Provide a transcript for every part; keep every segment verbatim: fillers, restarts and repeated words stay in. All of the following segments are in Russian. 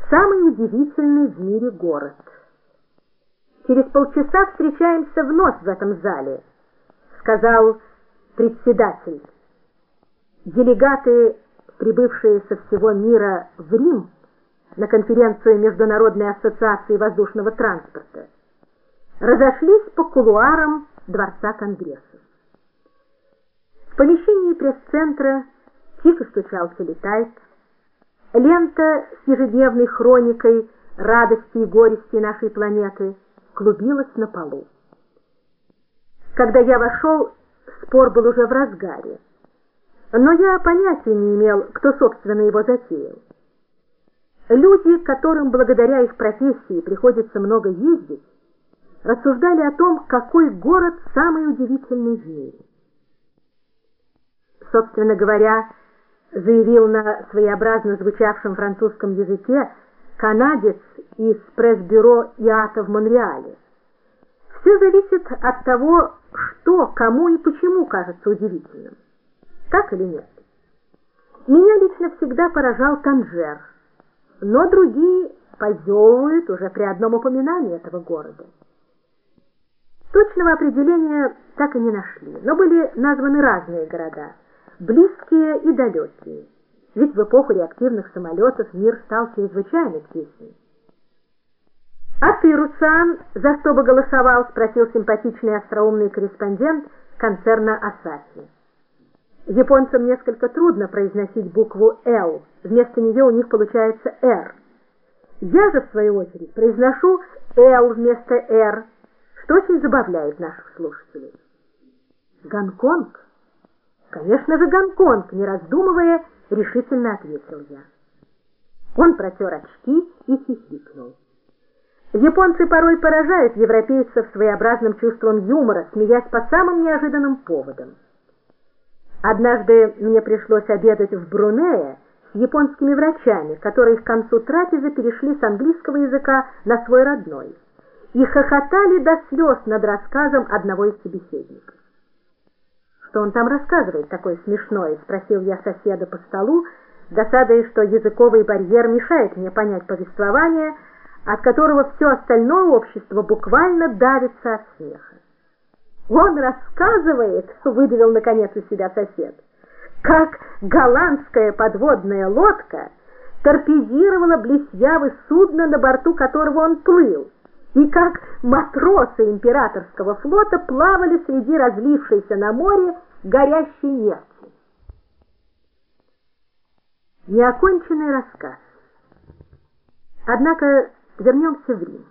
Самый удивительный в мире город. Через полчаса встречаемся вновь в этом зале, сказал председатель. Делегаты, прибывшие со всего мира в Рим на конференцию Международной ассоциации воздушного транспорта, разошлись по кулуарам Дворца Конгрессов. В помещении пресс-центра тихо стучал телетайп. Лента с ежедневной хроникой радости и горести нашей планеты клубилась на полу. Когда я вошел, спор был уже в разгаре, но я понятия не имел, кто, собственно, его затеял. Люди, которым благодаря их профессии приходится много ездить, рассуждали о том, какой город самый удивительный в мире. Собственно говоря, заявил на своеобразно звучавшем французском языке канадец из пресс-бюро ай эй ти в Монреале. Все зависит от того, что, кому и почему кажется удивительным. Так или нет? Меня лично всегда поражал Танжер, но другие позевывают уже при одном упоминании этого города. Точного определения так и не нашли, но были названы разные города, близкие и далекие, ведь в эпоху реактивных самолетов мир стал чрезвычайно тесен. «А ты, Руциан, за что бы голосовал?» — спросил симпатичный остроумный корреспондент концерна «Асахи». Японцам несколько трудно произносить букву «Л», вместо нее у них получается «Р». Я же, в свою очередь, произношу «Л» вместо «Р», что очень забавляет наших слушателей. «Гонконг?» «Конечно же, Гонконг», — не раздумывая, решительно ответил я. Он протер очки и хихикнул. Японцы порой поражают европейцев своеобразным чувством юмора, смеясь по самым неожиданным поводам. Однажды мне пришлось обедать в Брунее с японскими врачами, которые к концу трапезы перешли с английского языка на свой родной и хохотали до слез над рассказом одного из собеседников. «Что он там рассказывает такое смешное?» — спросил я соседа по столу, досадуя, что языковый барьер мешает мне понять повествование, от которого все остальное общество буквально давится от смеха. «Он рассказывает, — выдавил наконец из себя сосед, — как голландская подводная лодка торпедировала близ Явы судно, на борту которого он плыл, и как матросы императорского флота плавали среди разлившейся на море горящей нефти». Неоконченный рассказ. Однако вернемся в Рим.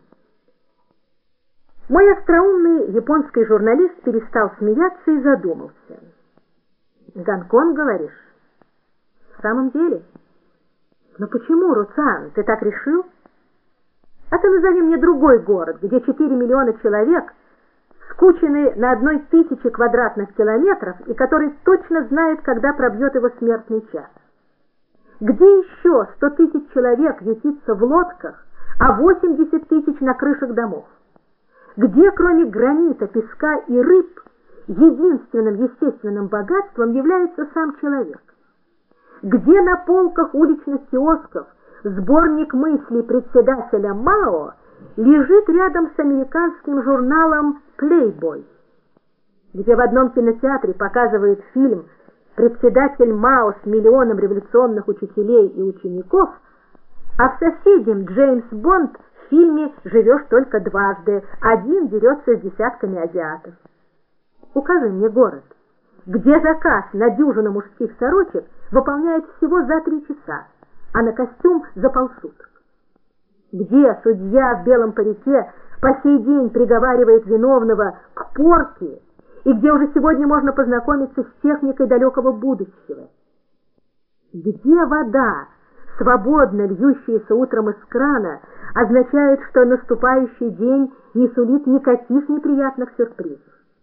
Мой остроумный японский журналист перестал смеяться и задумался. «Гонконг, говоришь?» «В самом деле?» «Но почему, Руциан, ты так решил?» «А ты назови мне другой город, где четыре миллиона человек скучены на одной тысяче квадратных километров и который точно знает, когда пробьет его смертный час. Где еще сто тысяч человек ютится в лодках, а восемьдесят тысяч на крышах домов? Где, кроме гранита, песка и рыб, единственным естественным богатством является сам человек? Где на полках уличных киосков сборник мыслей председателя Мао лежит рядом с американским журналом «Плейбой», где в одном кинотеатре показывает фильм «Председатель Мао с миллионом революционных учителей и учеников», а в соседнем Джеймс Бонд в фильме «Живешь только дважды», один дерется с десятками азиатов. Укажи мне город, где заказ на дюжину мужских сорочек выполняет всего за три часа, а на костюм за полсуток. Где судья в белом парике по сей день приговаривает виновного к порке, и где уже сегодня можно познакомиться с техникой далекого будущего? Где вода, свободно льющаяся утром из крана, означает, что наступающий день не сулит никаких неприятных сюрпризов?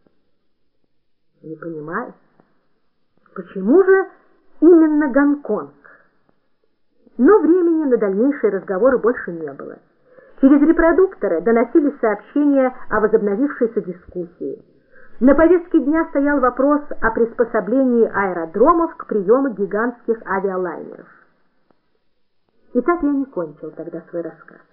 Не понимаю, почему же именно Гонконг? Но времени на дальнейшие разговоры больше не было. Через репродукторы доносились сообщения о возобновившейся дискуссии. На повестке дня стоял вопрос о приспособлении аэродромов к приему гигантских авиалайнеров. И так я не кончил тогда свой рассказ.